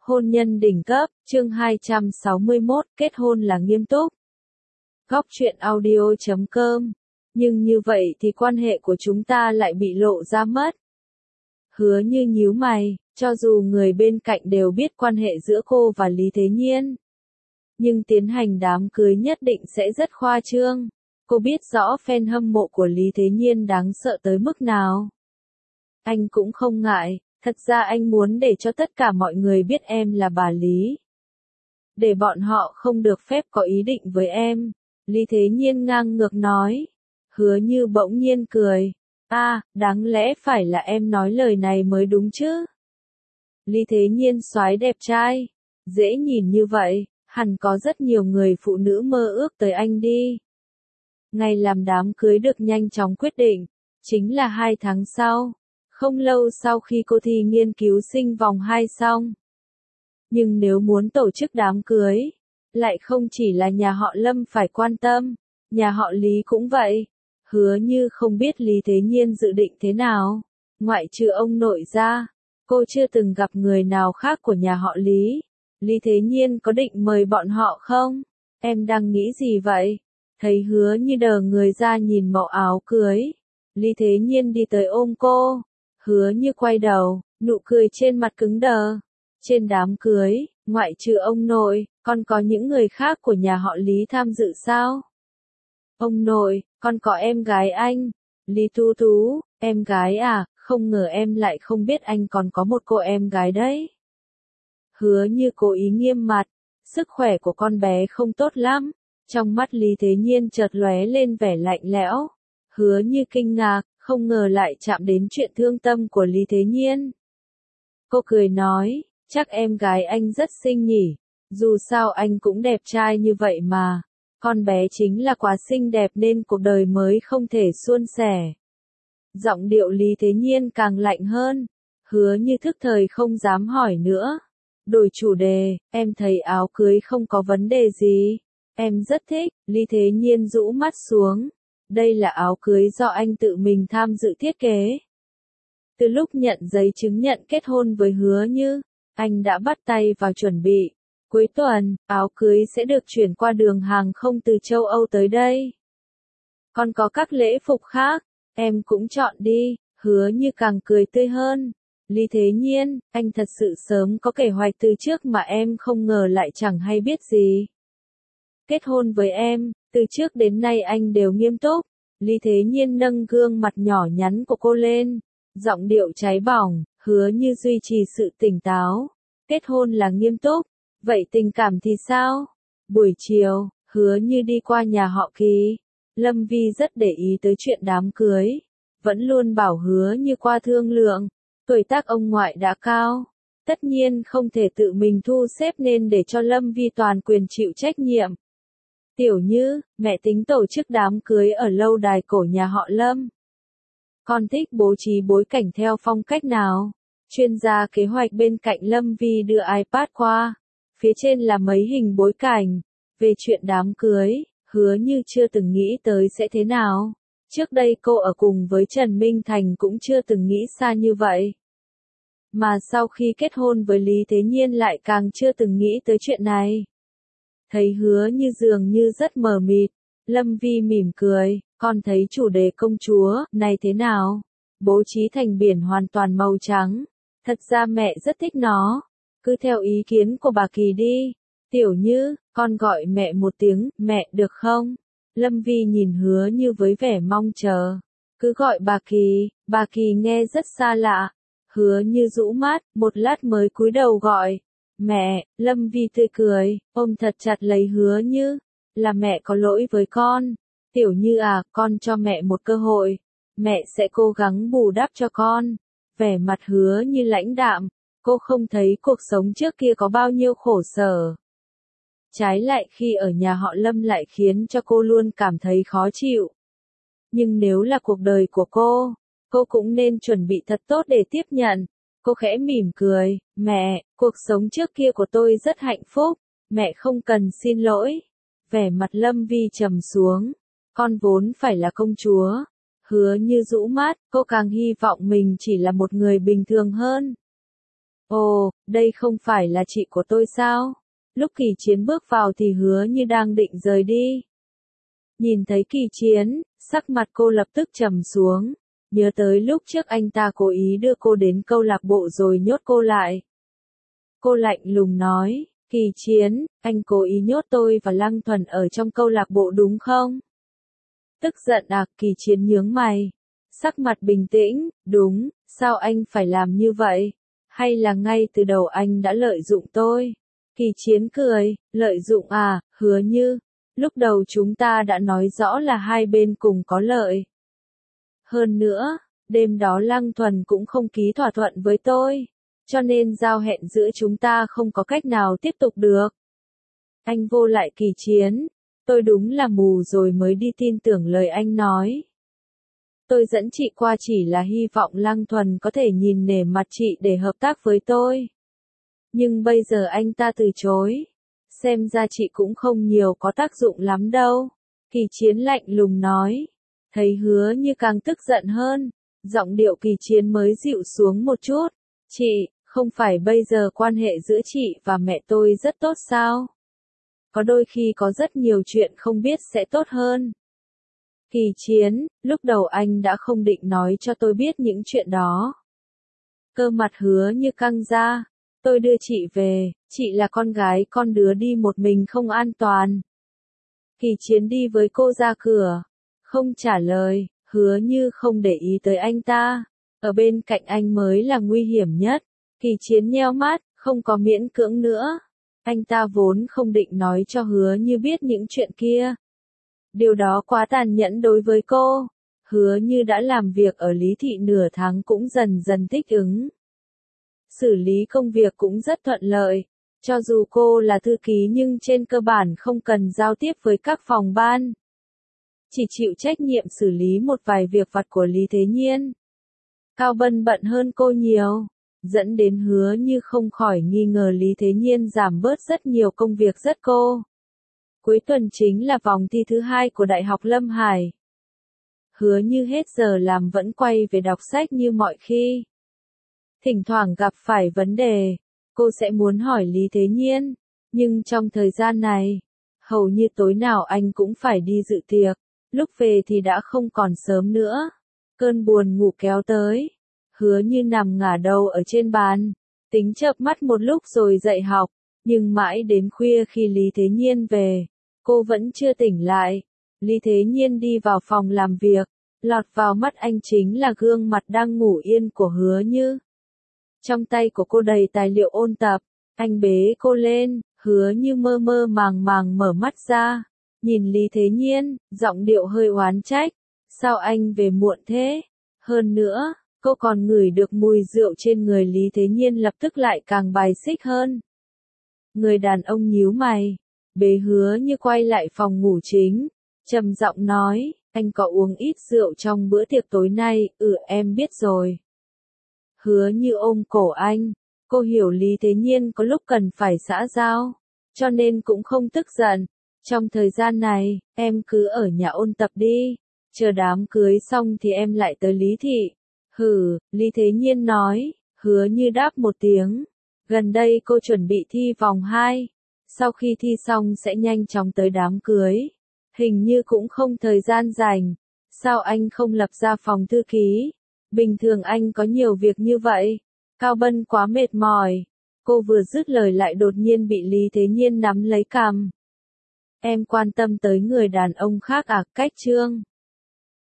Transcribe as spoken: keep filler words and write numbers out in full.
Hôn nhân đỉnh cấp, chương hai trăm sáu mươi mốt, kết hôn là nghiêm túc. Góc truyện audio chấm com. Nhưng như vậy thì quan hệ của chúng ta lại bị lộ ra mất. Hứa Như nhíu mày, cho dù người bên cạnh đều biết quan hệ giữa cô và Lý Thế Nhiên. Nhưng tiến hành đám cưới nhất định sẽ rất khoa trương. Cô biết rõ fan hâm mộ của Lý Thế Nhiên đáng sợ tới mức nào. Anh cũng không ngại, thật ra anh muốn để cho tất cả mọi người biết em là bà Lý. Để bọn họ không được phép có ý định với em. Lý Thế Nhiên ngang ngược nói. Hứa Như bỗng nhiên cười. À, đáng lẽ phải là em nói lời này mới đúng chứ. Lý Thế Nhiên soái đẹp trai. Dễ nhìn như vậy, hẳn có rất nhiều người phụ nữ mơ ước tới anh đi. Ngày làm đám cưới được nhanh chóng quyết định, chính là hai tháng sau. Không lâu sau khi cô thi nghiên cứu sinh vòng hai xong. Nhưng nếu muốn tổ chức đám cưới, lại không chỉ là nhà họ Lâm phải quan tâm, nhà họ Lý cũng vậy. Hứa Như không biết Lý Thế Nhiên dự định thế nào. Ngoại trừ ông nội ra, cô chưa từng gặp người nào khác của nhà họ Lý. Lý Thế Nhiên có định mời bọn họ không? Em đang nghĩ gì vậy? Thấy Hứa Như đờ người ra nhìn mẫu áo cưới. Lý Thế Nhiên đi tới ôm cô. Hứa Như quay đầu, nụ cười trên mặt cứng đờ. Trên đám cưới, ngoại trừ ông nội, còn có những người khác của nhà họ Lý tham dự sao? Ông nội, còn có em gái anh. Lý Tú Tú, em gái à, không ngờ em lại không biết anh còn có một cô em gái đấy. Hứa Như cố ý nghiêm mặt, sức khỏe của con bé không tốt lắm. Trong mắt Lý Thế Nhiên chợt lóe lên vẻ lạnh lẽo. Hứa Như kinh ngạc, không ngờ lại chạm đến chuyện thương tâm của Lý Thế Nhiên. Cô cười nói, chắc em gái anh rất xinh nhỉ, dù sao anh cũng đẹp trai như vậy mà. Con bé chính là quá xinh đẹp nên cuộc đời mới không thể suôn sẻ. Giọng điệu Lý Thế Nhiên càng lạnh hơn. Hứa Như thức thời không dám hỏi nữa. Đổi chủ đề, em thấy áo cưới không có vấn đề gì. Em rất thích. Lý Thế Nhiên rũ mắt xuống. Đây là áo cưới do anh tự mình tham dự thiết kế. Từ lúc nhận giấy chứng nhận kết hôn với Hứa Như, anh đã bắt tay vào chuẩn bị. Cuối tuần, áo cưới sẽ được chuyển qua đường hàng không từ châu Âu tới đây. Còn có các lễ phục khác, em cũng chọn đi. Hứa Như càng cười tươi hơn. Lý Thế Nhiên, anh thật sự sớm có kế hoạch từ trước mà em không ngờ lại chẳng hay biết gì. Kết hôn với em, từ trước đến nay anh đều nghiêm túc. Lý Thế Nhiên nâng gương mặt nhỏ nhắn của cô lên. Giọng điệu cháy bỏng, Hứa Như duy trì sự tỉnh táo. Kết hôn là nghiêm túc. Vậy tình cảm thì sao? Buổi chiều, Hứa Như đi qua nhà họ Kỳ. Lâm Vi rất để ý tới chuyện đám cưới. Vẫn luôn bảo Hứa Như qua thương lượng. Tuổi tác ông ngoại đã cao. Tất nhiên không thể tự mình thu xếp nên để cho Lâm Vi toàn quyền chịu trách nhiệm. Tiểu Như, mẹ tính tổ chức đám cưới ở lâu đài cổ nhà họ Lâm. Con thích bố trí bối cảnh theo phong cách nào? Chuyên gia kế hoạch bên cạnh Lâm Vi đưa iPad qua. Phía trên là mấy hình bối cảnh. Về chuyện đám cưới, Hứa Như chưa từng nghĩ tới sẽ thế nào. Trước đây cô ở cùng với Trần Minh Thành cũng chưa từng nghĩ xa như vậy. Mà sau khi kết hôn với Lý Thế Nhiên lại càng chưa từng nghĩ tới chuyện này. Thấy Hứa Như dường như rất mờ mịt, Lâm Vi mỉm cười, con thấy chủ đề công chúa này thế nào? Bố trí thành biển hoàn toàn màu trắng. Thật ra mẹ rất thích nó. Cứ theo ý kiến của bà Kỳ đi. Tiểu Như, con gọi mẹ một tiếng, mẹ được không? Lâm Vi nhìn Hứa Như với vẻ mong chờ. Cứ gọi bà Kỳ, bà Kỳ nghe rất xa lạ. Hứa Như rũ mắt, một lát mới cúi đầu gọi. Mẹ, Lâm Vi tươi cười, ôm thật chặt lấy Hứa Như. Là mẹ có lỗi với con. Tiểu Như à, con cho mẹ một cơ hội. Mẹ sẽ cố gắng bù đắp cho con. Vẻ mặt Hứa Như lãnh đạm. Cô không thấy cuộc sống trước kia có bao nhiêu khổ sở. Trái lại khi ở nhà họ Lâm lại khiến cho cô luôn cảm thấy khó chịu. Nhưng nếu là cuộc đời của cô, cô cũng nên chuẩn bị thật tốt để tiếp nhận. Cô khẽ mỉm cười, mẹ, cuộc sống trước kia của tôi rất hạnh phúc, mẹ không cần xin lỗi. Vẻ mặt Lâm Vi trầm xuống, con vốn phải là công chúa. Hứa Như rũ mắt, cô càng hy vọng mình chỉ là một người bình thường hơn. Ồ, đây không phải là chị của tôi sao? Lúc Kỳ Chiến bước vào thì Hứa Như đang định rời đi. Nhìn thấy Kỳ Chiến, sắc mặt cô lập tức trầm xuống. Nhớ tới lúc trước anh ta cố ý đưa cô đến câu lạc bộ rồi nhốt cô lại. Cô lạnh lùng nói, Kỳ Chiến, anh cố ý nhốt tôi và Lăng Thuần ở trong câu lạc bộ đúng không? Tức giận à? Kỳ Chiến nhướng mày. Sắc mặt bình tĩnh, đúng, sao anh phải làm như vậy? Hay là ngay từ đầu anh đã lợi dụng tôi? Kỳ Chiến cười, lợi dụng à? Hứa Như, lúc đầu chúng ta đã nói rõ là hai bên cùng có lợi. Hơn nữa, đêm đó Lăng Thuần cũng không ký thỏa thuận với tôi, cho nên giao hẹn giữa chúng ta không có cách nào tiếp tục được. Anh vô lại. Kỳ Chiến, tôi đúng là mù rồi mới đi tin tưởng lời anh nói. Tôi dẫn chị qua chỉ là hy vọng Lăng Thuần có thể nhìn nể mặt chị để hợp tác với tôi. Nhưng bây giờ anh ta từ chối. Xem ra chị cũng không nhiều có tác dụng lắm đâu. Kỳ Chiến lạnh lùng nói. Thấy Hứa Như càng tức giận hơn. Giọng điệu Kỳ Chiến mới dịu xuống một chút. Chị, không phải bây giờ quan hệ giữa chị và mẹ tôi rất tốt sao? Có đôi khi có rất nhiều chuyện không biết sẽ tốt hơn. Kỳ Chiến, lúc đầu anh đã không định nói cho tôi biết những chuyện đó. Cơ mặt Hứa Như căng ra. Tôi đưa chị về, chị là con gái, con đứa đi một mình không an toàn. Kỳ Chiến đi với cô ra cửa. Không trả lời, Hứa Như không để ý tới anh ta. Ở bên cạnh anh mới là nguy hiểm nhất. Kỳ Chiến nheo mắt, không có miễn cưỡng nữa. Anh ta vốn không định nói cho Hứa Như biết những chuyện kia. Điều đó quá tàn nhẫn đối với cô. Hứa Như đã làm việc ở Lý Thị nửa tháng cũng dần dần thích ứng. Xử lý công việc cũng rất thuận lợi. Cho dù cô là thư ký nhưng trên cơ bản không cần giao tiếp với các phòng ban. Chỉ chịu trách nhiệm xử lý một vài việc vặt của Lý Thế Nhiên. Cao Bân bận hơn cô nhiều, dẫn đến Hứa Như không khỏi nghi ngờ Lý Thế Nhiên giảm bớt rất nhiều công việc rất cô. Cuối tuần chính là vòng thi thứ hai của Đại học Lâm Hải. Hứa Như hết giờ làm vẫn quay về đọc sách như mọi khi. Thỉnh thoảng gặp phải vấn đề, cô sẽ muốn hỏi Lý Thế Nhiên, nhưng trong thời gian này, hầu như tối nào anh cũng phải đi dự tiệc, lúc về thì đã không còn sớm nữa. Cơn buồn ngủ kéo tới, Hứa Như nằm ngả đầu ở trên bàn, tính chợp mắt một lúc rồi dậy học, nhưng mãi đến khuya khi Lý Thế Nhiên về, cô vẫn chưa tỉnh lại. Lý Thế Nhiên đi vào phòng làm việc, lọt vào mắt anh chính là gương mặt đang ngủ yên của Hứa Như. Trong tay của cô đầy tài liệu ôn tập, anh bế cô lên, Hứa Như mơ mơ màng màng mở mắt ra, nhìn Lý Thế Nhiên, giọng điệu hơi oán trách, sao anh về muộn thế? Hơn nữa, cô còn ngửi được mùi rượu trên người Lý Thế Nhiên lập tức lại càng bài xích hơn. Người đàn ông nhíu mày, bế Hứa Như quay lại phòng ngủ chính, trầm giọng nói, anh có uống ít rượu trong bữa tiệc tối nay? Ừ, em biết rồi. Hứa Như ôm cổ anh, cô hiểu Lý Thế Nhiên có lúc cần phải xã giao, cho nên cũng không tức giận. Trong thời gian này, em cứ ở nhà ôn tập đi, chờ đám cưới xong thì em lại tới Lý Thị. Hừ, Lý Thế Nhiên nói. Hứa Như đáp một tiếng. Gần đây cô chuẩn bị thi vòng hai, sau khi thi xong sẽ nhanh chóng tới đám cưới. Hình như cũng không thời gian rảnh. Sao anh không lập ra phòng thư ký? Bình thường anh có nhiều việc như vậy. Cao Bân quá mệt mỏi. Cô vừa dứt lời lại đột nhiên bị Lý Thế Nhiên nắm lấy cằm. Em quan tâm tới người đàn ông khác à? Cách Trương